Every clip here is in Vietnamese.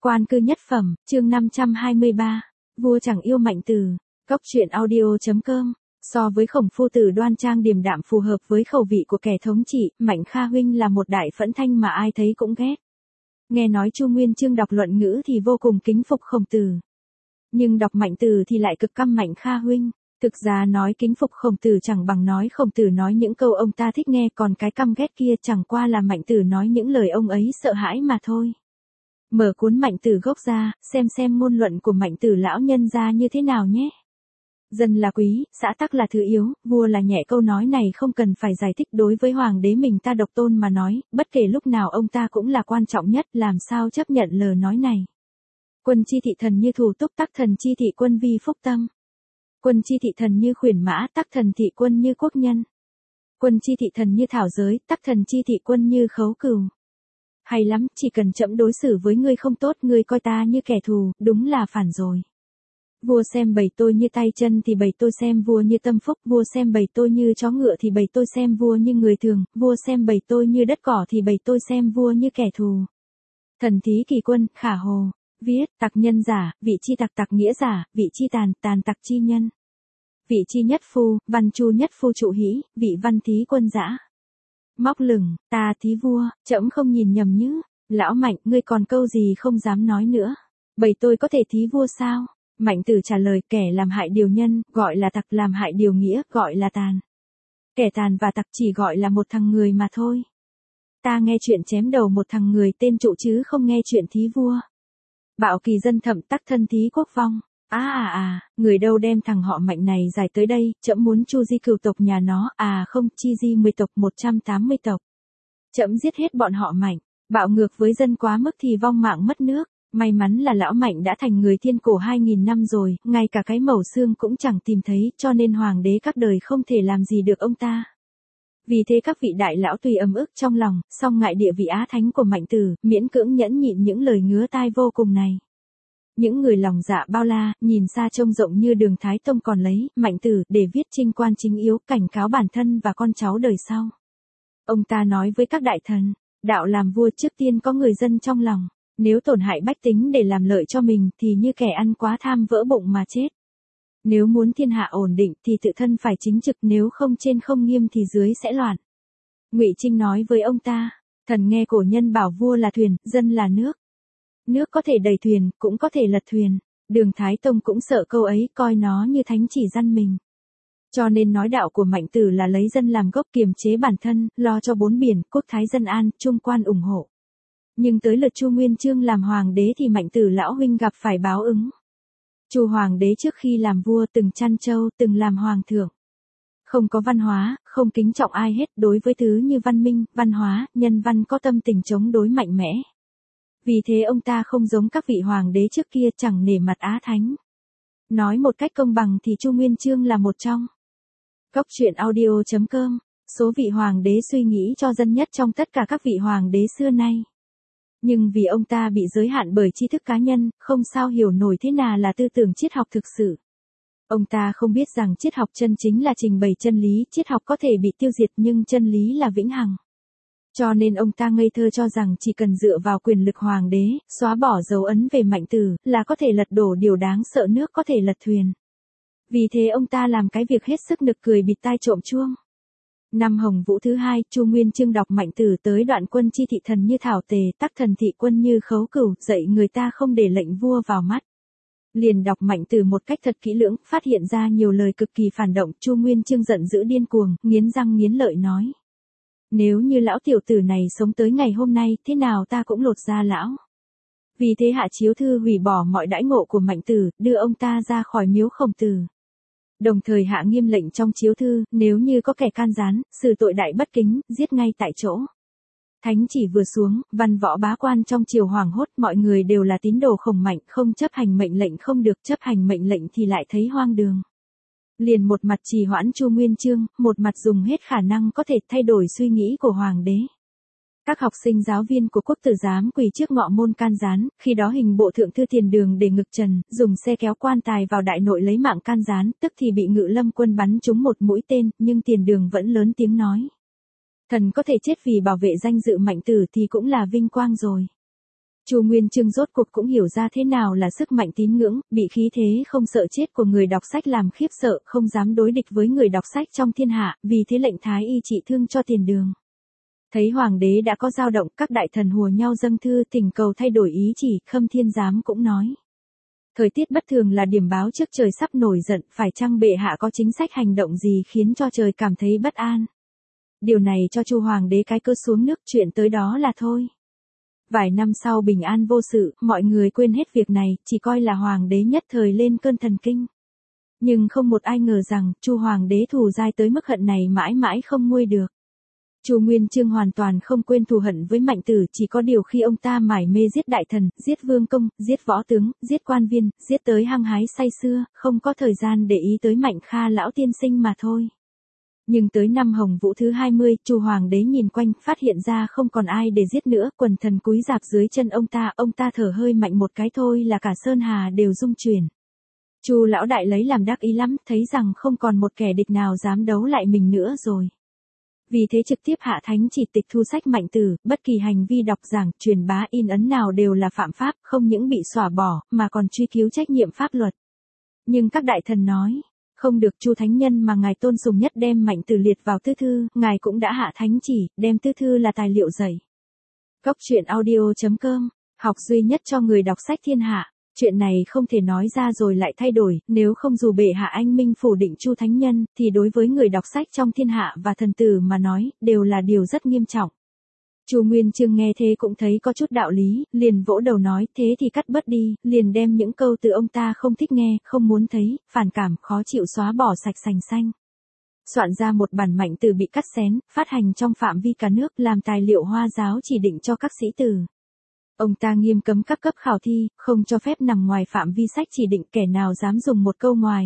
Quan cư nhất phẩm, chương 523. Vua chẳng yêu Mạnh Tử. Cốc truyện audio.com. So với Khổng phu tử đoan trang điềm đạm phù hợp với khẩu vị của kẻ thống trị, Mạnh Kha huynh là một đại phẫn thanh mà ai thấy cũng ghét. Nghe nói Chu Nguyên Chương đọc luận ngữ thì vô cùng kính phục Khổng Tử. Nhưng đọc Mạnh Tử thì lại cực căm Mạnh Kha huynh. Thực ra nói kính phục Khổng Tử chẳng bằng nói Khổng Tử nói những câu ông ta thích nghe, còn cái căm ghét kia chẳng qua là Mạnh Tử nói những lời ông ấy sợ hãi mà thôi. Mở cuốn Mạnh Tử gốc ra, xem ngôn luận của Mạnh Tử lão nhân ra như thế nào nhé. Dân là quý, xã tắc là thứ yếu, vua là nhẹ, câu nói này không cần phải giải thích. Đối với hoàng đế mình ta độc tôn mà nói, bất kể lúc nào ông ta cũng là quan trọng nhất, làm sao chấp nhận lời nói này. Quân chi thị thần như thủ túc, tắc thần chi thị quân vi phúc tâm. Quân chi thị thần như khuyển mã, tắc thần thị quân như quốc nhân. Quân chi thị thần như thảo giới, tắc thần chi thị quân như khấu cừu. Hay lắm, chỉ cần trẫm đối xử với ngươi không tốt, ngươi coi ta như kẻ thù, đúng là phản rồi. Vua xem bầy tôi như tay chân thì bầy tôi xem vua như tâm phúc, vua xem bầy tôi như chó ngựa thì bầy tôi xem vua như người thường, vua xem bầy tôi như đất cỏ thì bầy tôi xem vua như kẻ thù. Thần thí kỳ quân, Khả Hồ, viết, tặc nhân giả, vị chi tặc, tặc nghĩa giả, vị chi tàn, tàn tặc chi nhân. Vị chi nhất phu, văn chu nhất phu trụ hĩ, vị văn thí quân dã. Móc lửng, ta thí vua, trẫm không nhìn nhầm nhứ. Lão Mạnh, ngươi còn câu gì không dám nói nữa. Bầy tôi có thể thí vua sao? Mạnh Tử trả lời, kẻ làm hại điều nhân, gọi là tặc, làm hại điều nghĩa, gọi là tàn. Kẻ tàn và tặc chỉ gọi là một thằng người mà thôi. Ta nghe chuyện chém đầu một thằng người tên Trụ chứ không nghe chuyện thí vua. Bạo kỳ dân thẩm, tắc thân thí quốc vong. Người đâu đem thằng họ Mạnh này giải tới đây, trẫm muốn chu di cửu tộc nhà nó, không, chi di 10 tộc 180 tộc. Trẫm giết hết bọn họ Mạnh, bạo ngược với dân quá mức thì vong mạng mất nước. May mắn là lão Mạnh đã thành người thiên cổ 2000 năm rồi, ngay cả cái mẩu xương cũng chẳng tìm thấy, cho nên hoàng đế các đời không thể làm gì được ông ta. Vì thế các vị đại lão tuy ấm ức trong lòng, song ngại địa vị á thánh của Mạnh Tử, miễn cưỡng nhẫn nhịn những lời ngứa tai vô cùng này. Những người lòng dạ bao la, nhìn xa trông rộng như Đường Thái Tông còn lấy Mạnh Tử để viết trinh quan chính yếu, cảnh cáo bản thân và con cháu đời sau. Ông ta nói với các đại thần, đạo làm vua trước tiên có người dân trong lòng. Nếu tổn hại bách tính để làm lợi cho mình thì như kẻ ăn quá tham vỡ bụng mà chết. Nếu muốn thiên hạ ổn định thì tự thân phải chính trực, nếu không trên không nghiêm thì dưới sẽ loạn. Ngụy Trinh nói với ông ta, thần nghe cổ nhân bảo vua là thuyền, dân là nước. Nước có thể đẩy thuyền, cũng có thể lật thuyền. Đường Thái Tông cũng sợ câu ấy, coi nó như thánh chỉ dân mình. Cho nên nói đạo của Mạnh Tử là lấy dân làm gốc, kiềm chế bản thân, lo cho bốn biển, quốc thái dân an, trung quan ủng hộ. Nhưng tới lượt Chu Nguyên Chương làm hoàng đế thì Mạnh Tử lão huynh gặp phải báo ứng. Chu hoàng đế trước khi làm vua từng chăn trâu, từng làm hoàng thượng. Không có văn hóa, không kính trọng ai hết, đối với thứ như văn minh, văn hóa, nhân văn có tâm tình chống đối mạnh mẽ. Vì thế ông ta không giống các vị hoàng đế trước kia, chẳng nể mặt á thánh. Nói một cách công bằng thì Chu Nguyên Chương là một trong Cốc truyện audio.com, số vị hoàng đế suy nghĩ cho dân nhất trong tất cả các vị hoàng đế xưa nay. Nhưng vì ông ta bị giới hạn bởi tri thức cá nhân, không sao hiểu nổi thế nào là tư tưởng triết học thực sự. Ông ta không biết rằng triết học chân chính là trình bày chân lý, triết học có thể bị tiêu diệt nhưng chân lý là vĩnh hằng. Cho nên ông ta ngây thơ cho rằng chỉ cần dựa vào quyền lực hoàng đế, xóa bỏ dấu ấn về Mạnh Tử, là có thể lật đổ điều đáng sợ, nước có thể lật thuyền. Vì thế ông ta làm cái việc hết sức nực cười, bịt tai trộm chuông. Năm Hồng Vũ thứ 2, Chu Nguyên Chương đọc Mạnh Tử tới đoạn quân chi thị thần như thảo tề, tắc thần thị quân như khấu cửu, dạy người ta không để lệnh vua vào mắt. Liền đọc Mạnh Tử một cách thật kỹ lưỡng, phát hiện ra nhiều lời cực kỳ phản động. Chu Nguyên Chương giận dữ điên cuồng, nghiến răng nghiến lợi nói: nếu như lão tiểu tử này sống tới ngày hôm nay, thế nào ta cũng lột da lão. Vì thế hạ chiếu thư hủy bỏ mọi đãi ngộ của Mạnh Tử, đưa ông ta ra khỏi miếu Khổng Tử. Đồng thời hạ nghiêm lệnh trong chiếu thư, nếu như có kẻ can gián, xử tội đại bất kính, giết ngay tại chỗ. Thánh chỉ vừa xuống, văn võ bá quan trong triều hoảng hốt, mọi người đều là tín đồ Khổng Mạnh, không chấp hành mệnh lệnh không được, chấp hành mệnh lệnh thì lại thấy hoang đường. Liền một mặt trì hoãn Chu Nguyên Chương, một mặt dùng hết khả năng có thể thay đổi suy nghĩ của hoàng đế. Các học sinh giáo viên của quốc tử giám quỳ trước ngọ môn can gián, khi đó hình bộ thượng thư Tiền Đường để ngực trần, dùng xe kéo quan tài vào đại nội lấy mạng can gián, tức thì bị Ngự Lâm quân bắn trúng một mũi tên, nhưng Tiền Đường vẫn lớn tiếng nói: thần có thể chết vì bảo vệ danh dự Mạnh Tử thì cũng là vinh quang rồi. Chu Nguyên Chương rốt cuộc cũng hiểu ra thế nào là sức mạnh tín ngưỡng, bị khí thế không sợ chết của người đọc sách làm khiếp sợ, không dám đối địch với người đọc sách trong thiên hạ, vì thế lệnh thái y trị thương cho tiền đường. Thấy hoàng đế đã có dao động, các đại thần hùa nhau dâng thư thỉnh cầu thay đổi ý chỉ, Khâm Thiên Giám cũng nói. Thời tiết bất thường là điểm báo trước trời sắp nổi giận, phải chăng bệ hạ có chính sách hành động gì khiến cho trời cảm thấy bất an. Điều này cho Chu hoàng đế cái cơ xuống nước, chuyện tới đó là thôi. Vài năm sau bình an vô sự, mọi người quên hết việc này, chỉ coi là hoàng đế nhất thời lên cơn thần kinh. Nhưng không một ai ngờ rằng, Chu hoàng đế thù dai tới mức hận này mãi mãi không nguôi được. Chu Nguyên Chương hoàn toàn không quên thù hận với Mạnh Tử, chỉ có điều khi ông ta mải mê giết đại thần, giết vương công, giết võ tướng, giết quan viên, giết tới hăng hái say sưa, không có thời gian để ý tới Mạnh Kha lão tiên sinh mà thôi. Nhưng tới năm Hồng Vũ thứ 20, Chu hoàng đế nhìn quanh, phát hiện ra không còn ai để giết nữa, quần thần cúi rạp dưới chân ông ta thở hơi mạnh một cái thôi là cả sơn hà đều rung chuyển. Chu lão đại lấy làm đắc ý lắm, thấy rằng không còn một kẻ địch nào dám đấu lại mình nữa rồi. Vì thế trực tiếp hạ thánh chỉ tịch thu sách Mạnh Tử, bất kỳ hành vi đọc giảng, truyền bá in ấn nào đều là phạm pháp, không những bị xóa bỏ, mà còn truy cứu trách nhiệm pháp luật. Nhưng các đại thần nói, không được, Chu thánh nhân mà ngài tôn sùng nhất đem Mạnh Tử liệt vào tư thư, ngài cũng đã hạ thánh chỉ, đem tư thư là tài liệu dạy. Góc truyện audio.com, học duy nhất cho người đọc sách thiên hạ. Chuyện này không thể nói ra rồi lại thay đổi, nếu không dù bệ hạ anh minh phủ định Chu thánh nhân, thì đối với người đọc sách trong thiên hạ và thần tử mà nói, đều là điều rất nghiêm trọng. Chu Nguyên Chương nghe thế cũng thấy có chút đạo lý, liền vỗ đầu nói, thế thì cắt bớt đi, liền đem những câu từ ông ta không thích nghe, không muốn thấy, phản cảm, khó chịu xóa bỏ sạch sành xanh. Soạn ra một bản Mạnh Tử bị cắt xén, phát hành trong phạm vi cả nước, làm tài liệu Hoa giáo chỉ định cho các sĩ tử. Ông ta nghiêm cấm các cấp khảo thi, không cho phép nằm ngoài phạm vi sách chỉ định, kẻ nào dám dùng một câu ngoài,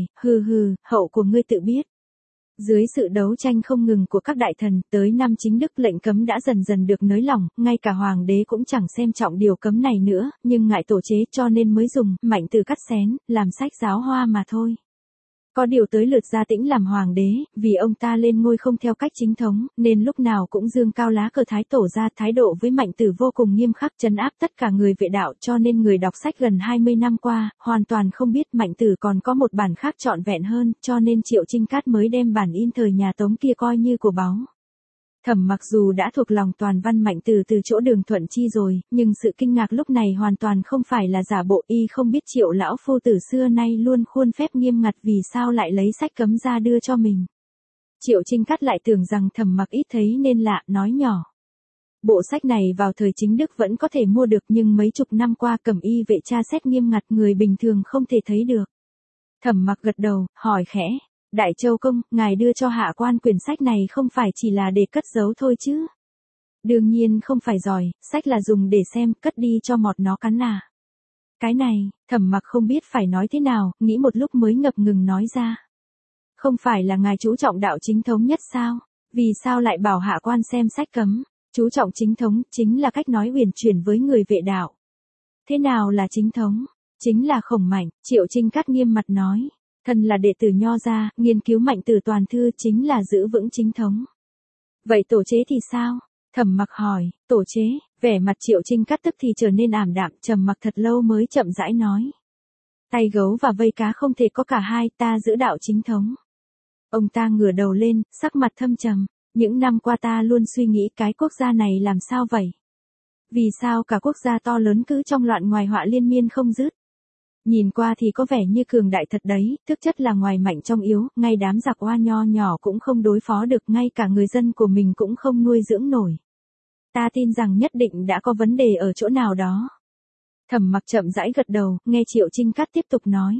hậu của ngươi tự biết. Dưới sự đấu tranh không ngừng của các đại thần, tới năm Chính Đức lệnh cấm đã dần dần được nới lỏng, ngay cả hoàng đế cũng chẳng xem trọng điều cấm này nữa, nhưng ngại tổ chế cho nên mới dùng Mạnh Tử cắt xén, làm sách giáo hoa mà thôi. Có điều tới lượt Gia Tĩnh làm hoàng đế, vì ông ta lên ngôi không theo cách chính thống, nên lúc nào cũng dương cao lá cờ Thái Tổ ra, thái độ với Mạnh Tử vô cùng nghiêm khắc, trấn áp tất cả người vệ đạo, cho nên người đọc sách gần 20 năm qua, hoàn toàn không biết Mạnh Tử còn có một bản khác trọn vẹn hơn, cho nên Triệu Chinh Cát mới đem bản in thời nhà Tống kia coi như của báu. Thẩm Mặc dù đã thuộc lòng toàn văn Mạnh Tử từ chỗ Đường Thuận Chi rồi, nhưng sự kinh ngạc lúc này hoàn toàn không phải là giả bộ, y không biết Triệu lão phu tử xưa nay luôn khuôn phép nghiêm ngặt vì sao lại lấy sách cấm ra đưa cho mình. Triệu Chinh Cát lại tưởng rằng Thẩm Mặc ít thấy nên lạ, nói nhỏ. Bộ sách này vào thời Chính Đức vẫn có thể mua được, nhưng mấy chục năm qua Cẩm y vệ tra xét nghiêm ngặt, người bình thường không thể thấy được. Thẩm Mặc gật đầu, hỏi khẽ. Đại Châu công, ngài đưa cho hạ quan quyển sách này không phải chỉ là để cất giấu thôi chứ? Đương nhiên không phải rồi, sách là dùng để xem, cất đi cho mọt nó cắn à. Cái này, Thẩm Mặc không biết phải nói thế nào, nghĩ một lúc mới ngập ngừng nói ra. Không phải là ngài chú trọng đạo chính thống nhất sao? Vì sao lại bảo hạ quan xem sách cấm? Chú trọng chính thống, chính là cách nói huyền chuyển với người vệ đạo. Thế nào là chính thống? Chính là Khổng Mạnh, Triệu Chinh Cát nghiêm mặt nói. Thân là đệ tử Nho gia, nghiên cứu Mạnh Tử toàn thư chính là giữ vững chính thống. Vậy tổ chế thì sao? Thẩm Mặc hỏi, tổ chế, vẻ mặt Triệu Chinh Cát tức thì trở nên ảm đạm, trầm mặc thật lâu mới chậm rãi nói. Tay gấu và vây cá không thể có cả hai, ta giữ đạo chính thống. Ông ta ngửa đầu lên, sắc mặt thâm trầm, những năm qua ta luôn suy nghĩ cái quốc gia này làm sao vậy? Vì sao cả quốc gia to lớn cứ trong loạn ngoài họa liên miên không dứt? Nhìn qua thì có vẻ như cường đại thật đấy, thực chất là ngoài mạnh trong yếu, ngay đám giặc oa nho nhỏ cũng không đối phó được, ngay cả người dân của mình cũng không nuôi dưỡng nổi. Ta tin rằng nhất định đã có vấn đề ở chỗ nào đó. Thẩm Mặc chậm rãi gật đầu, nghe Triệu Chinh Cát tiếp tục nói.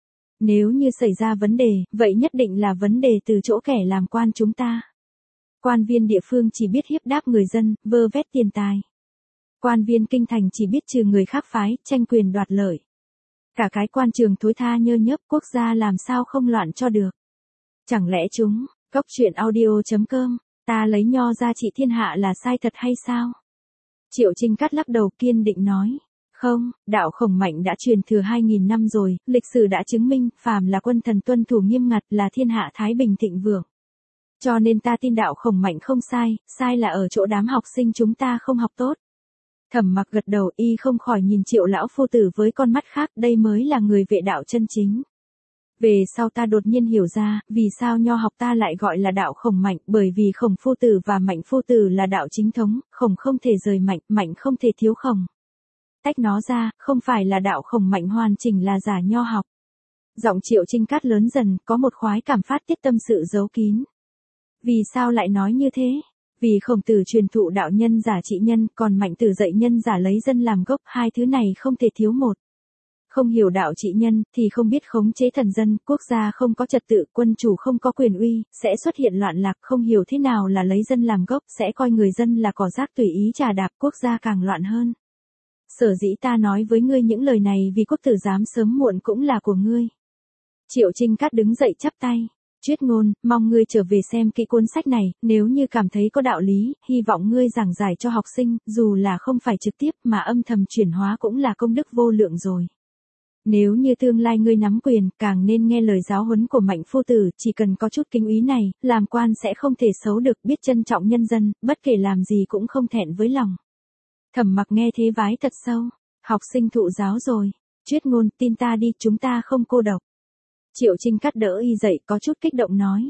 Nếu như xảy ra vấn đề, vậy nhất định là vấn đề từ chỗ kẻ làm quan chúng ta. Quan viên địa phương chỉ biết hiếp đáp người dân, vơ vét tiền tài. Quan viên kinh thành chỉ biết trừ người khác phái, tranh quyền đoạt lợi. Cả cái quan trường thối tha nhơ nhớp, quốc gia làm sao không loạn cho được. Chẳng lẽ chúng, góc truyện audio.com, ta lấy Nho ra trị thiên hạ là sai thật hay sao? Triệu Chinh Cát lắc đầu kiên định nói. Không, đạo Khổng Mạnh đã truyền thừa 2.000 năm rồi, lịch sử đã chứng minh, phàm là quân thần tuân thủ nghiêm ngặt là thiên hạ thái bình thịnh vượng. Cho nên ta tin đạo Khổng Mạnh không sai, sai là ở chỗ đám học sinh chúng ta không học tốt. Thẩm Mặc gật đầu, y không khỏi nhìn Triệu lão phu tử với con mắt khác, đây mới là người vệ đạo chân chính. Về sau ta đột nhiên hiểu ra, vì sao nho học ta lại gọi là đạo Khổng Mạnh, bởi vì Khổng phu tử và Mạnh phu tử là đạo chính thống, Khổng không thể rời Mạnh, Mạnh không thể thiếu Khổng. Tách nó ra, không phải là đạo Khổng Mạnh hoàn chỉnh là giả nho học. Giọng Triệu Trinh Cát lớn dần, có một khoái cảm phát tiết tâm sự giấu kín. Vì sao lại nói như thế? Vì Khổng tử truyền thụ đạo nhân giả trị nhân, còn Mạnh tử dạy nhân giả lấy dân làm gốc, hai thứ này không thể thiếu một. Không hiểu đạo trị nhân, thì không biết khống chế thần dân, quốc gia không có trật tự, quân chủ không có quyền uy, sẽ xuất hiện loạn lạc, không hiểu thế nào là lấy dân làm gốc, sẽ coi người dân là cỏ rác tùy ý trà đạp, quốc gia càng loạn hơn. Sở dĩ ta nói với ngươi những lời này vì quốc tử giám sớm muộn cũng là của ngươi. Triệu Trinh Cát đứng dậy chắp tay. Chuyết Ngôn, mong ngươi trở về xem kỹ cuốn sách này, nếu như cảm thấy có đạo lý, hy vọng ngươi giảng giải cho học sinh, dù là không phải trực tiếp mà âm thầm chuyển hóa cũng là công đức vô lượng rồi. Nếu như tương lai ngươi nắm quyền, càng nên nghe lời giáo huấn của Mạnh phu tử, chỉ cần có chút kính ý này, làm quan sẽ không thể xấu được, biết trân trọng nhân dân, bất kể làm gì cũng không thẹn với lòng. Thẩm Mặc nghe thế vái thật sâu, học sinh thụ giáo rồi. Chuyết Ngôn, tin ta đi, chúng ta không cô độc. Triệu Trinh Cát đỡ y dậy, có chút kích động nói.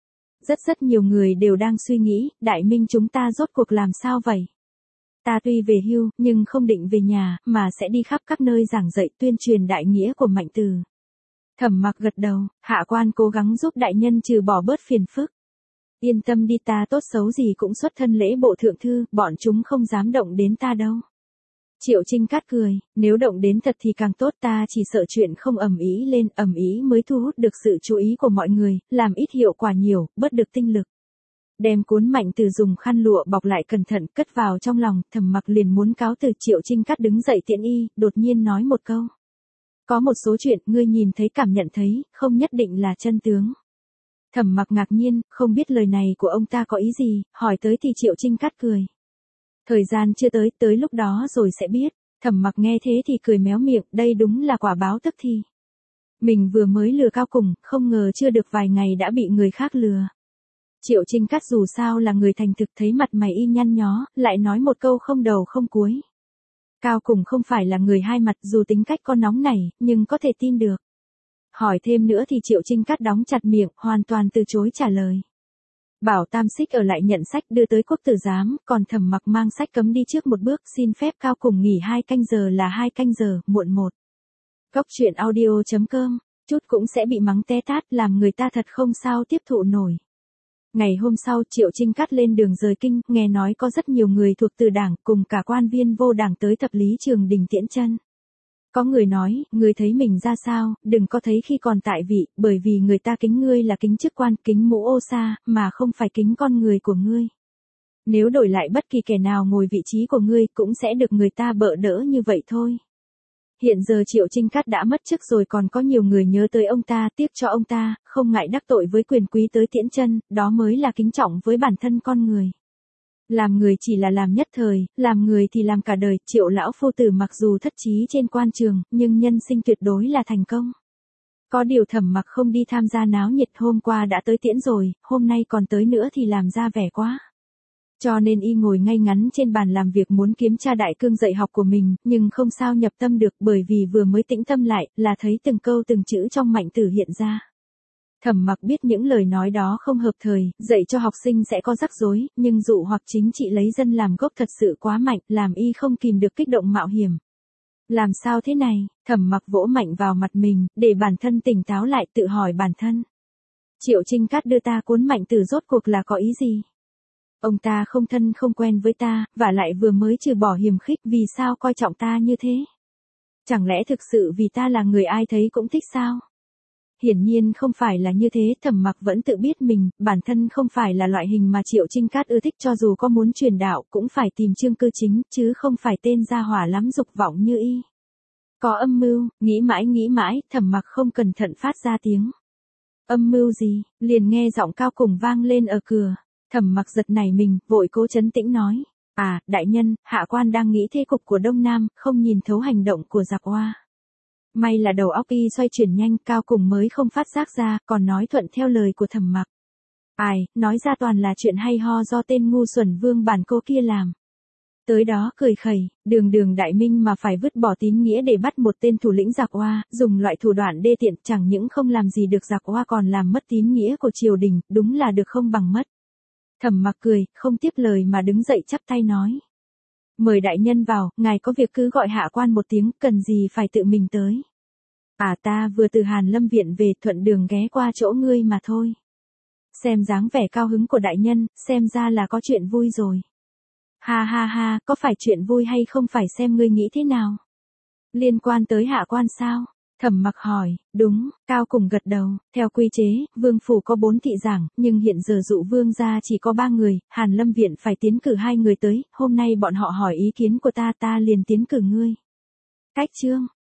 Rất nhiều người đều đang suy nghĩ, Đại Minh chúng ta rốt cuộc làm sao vậy? Ta tuy về hưu, nhưng không định về nhà, mà sẽ đi khắp các nơi giảng dạy tuyên truyền đại nghĩa của Mạnh tử. Thẩm Mặc gật đầu, hạ quan cố gắng giúp đại nhân trừ bỏ bớt phiền phức. Yên tâm đi, ta tốt xấu gì cũng xuất thân lễ bộ thượng thư, bọn chúng không dám động đến ta đâu. Triệu Trinh Cát cười, nếu động đến thật thì càng tốt, ta chỉ sợ chuyện không ầm ĩ lên, ầm ĩ mới thu hút được sự chú ý của mọi người, làm ít hiệu quả nhiều, bớt được tinh lực. Đem cuốn Mạnh tử dùng khăn lụa bọc lại cẩn thận, cất vào trong lòng, Thẩm Mặc liền muốn cáo từ. Triệu Trinh Cát đứng dậy tiễn y, đột nhiên nói một câu. Có một số chuyện, ngươi nhìn thấy cảm nhận thấy, không nhất định là chân tướng. Thẩm Mặc ngạc nhiên, không biết lời này của ông ta có ý gì, hỏi tới thì Triệu Trinh Cát cười. Thời gian chưa tới, tới lúc đó rồi sẽ biết. Thẩm Mặc nghe thế thì cười méo miệng, đây đúng là quả báo tức thì. Mình vừa mới lừa Cao Cùng, không ngờ chưa được vài ngày đã bị người khác lừa. Triệu Trinh Cát dù sao là người thành thực, thấy mặt mày y nhăn nhó, lại nói một câu không đầu không cuối. Cao Cùng không phải là người hai mặt, dù tính cách có nóng nảy, nhưng có thể tin được. Hỏi thêm nữa thì Triệu Trinh Cát đóng chặt miệng, hoàn toàn từ chối trả lời. Bảo Tam Xích ở lại nhận sách đưa tới quốc tử giám, còn Thẩm Mặc mang sách cấm đi trước một bước, xin phép Cao Cùng nghỉ 2 canh giờ là 2 canh giờ, muộn 1. Cốc truyện audio.com, chút cũng sẽ bị mắng té tát, làm người ta thật không sao tiếp thụ nổi. Ngày hôm sau, Triệu Trinh Cát lên đường rời kinh, nghe nói có rất nhiều người thuộc từ đảng, cùng cả quan viên vô đảng tới Thập Lý Trường Đình tiễn chân. Có người nói, ngươi thấy mình ra sao, đừng có thấy khi còn tại vị, bởi vì người ta kính ngươi là kính chức quan, kính mũ ô sa, mà không phải kính con người của ngươi. Nếu đổi lại bất kỳ kẻ nào ngồi vị trí của ngươi, cũng sẽ được người ta bợ đỡ như vậy thôi. Hiện giờ Triệu Trinh Cát đã mất chức rồi, còn có nhiều người nhớ tới ông ta, tiếc cho ông ta, không ngại đắc tội với quyền quý tới tiễn chân, đó mới là kính trọng với bản thân con người. Làm người chỉ là làm nhất thời, làm người thì làm cả đời. Triệu lão phu tử mặc dù thất trí trên quan trường, nhưng nhân sinh tuyệt đối là thành công. Có điều Thẩm Mặc không đi tham gia náo nhiệt, hôm qua đã tới tiễn rồi, hôm nay còn tới nữa thì làm ra vẻ quá. Cho nên y ngồi ngay ngắn trên bàn làm việc, muốn kiếm tra đại cương dạy học của mình, nhưng không sao nhập tâm được, bởi vì vừa mới tĩnh tâm lại, là thấy từng câu từng chữ trong Mạnh tử hiện ra. Thẩm Mặc biết những lời nói đó không hợp thời, dạy cho học sinh sẽ có rắc rối, nhưng dụ hoặc chính trị lấy dân làm gốc thật sự quá mạnh, làm y không kìm được kích động mạo hiểm. Làm sao thế này? Thẩm Mặc vỗ mạnh vào mặt mình, để bản thân tỉnh táo lại, tự hỏi bản thân. Triệu Trinh Cát đưa ta cuốn Mạnh tử rốt cuộc là có ý gì? Ông ta không thân không quen với ta, và lại vừa mới trừ bỏ hiềm khích, vì sao coi trọng ta như thế? Chẳng lẽ thực sự vì ta là người ai thấy cũng thích sao? Hiển nhiên không phải là như thế. Thẩm Mặc vẫn tự biết mình, bản thân không phải là loại hình mà Triệu Trinh Cát ưa thích, cho dù có muốn truyền đạo, cũng phải tìm chương cư chính, chứ không phải tên gia hỏa lắm dục vọng như y. Có âm mưu, nghĩ mãi, Thẩm Mặc không cẩn thận phát ra tiếng. Âm mưu gì? Liền nghe giọng Cao Cùng vang lên ở cửa. Thẩm Mặc giật nảy mình, vội cố trấn tĩnh nói. À, đại nhân, hạ quan đang nghĩ thế cục của Đông Nam, không nhìn thấu hành động của giặc Hoa. May là đầu óc y xoay chuyển nhanh, Cao Cùng mới không phát giác ra, còn nói thuận theo lời của Thẩm Mặc. Ai, nói ra toàn là chuyện hay ho do tên ngu xuẩn Vương Bản Cô kia làm. Tới đó cười khẩy, đường đường đại minh mà phải vứt bỏ tín nghĩa để bắt một tên thủ lĩnh giặc oa, dùng loại thủ đoạn đê tiện chẳng những không làm gì được giặc oa còn làm mất tín nghĩa của triều đình, đúng là được không bằng mất. Thẩm Mặc cười, không tiếp lời mà đứng dậy chắp tay nói. Mời đại nhân vào, ngài có việc cứ gọi hạ quan một tiếng, cần gì phải tự mình tới. Ta vừa từ Hàn Lâm viện về, thuận đường ghé qua chỗ ngươi mà thôi. Xem dáng vẻ cao hứng của đại nhân, xem ra là có chuyện vui rồi. Ha ha ha, có phải chuyện vui hay không phải xem ngươi nghĩ thế nào? Liên quan tới hạ quan sao? Thẩm Mặc hỏi, đúng, Cao cùng gật đầu, theo quy chế, vương phủ có 4 thị giảng, nhưng hiện giờ dụ vương gia chỉ có 3 người, Hàn Lâm viện phải tiến cử 2 người tới, hôm nay bọn họ hỏi ý kiến của ta liền tiến cử ngươi. Cách chương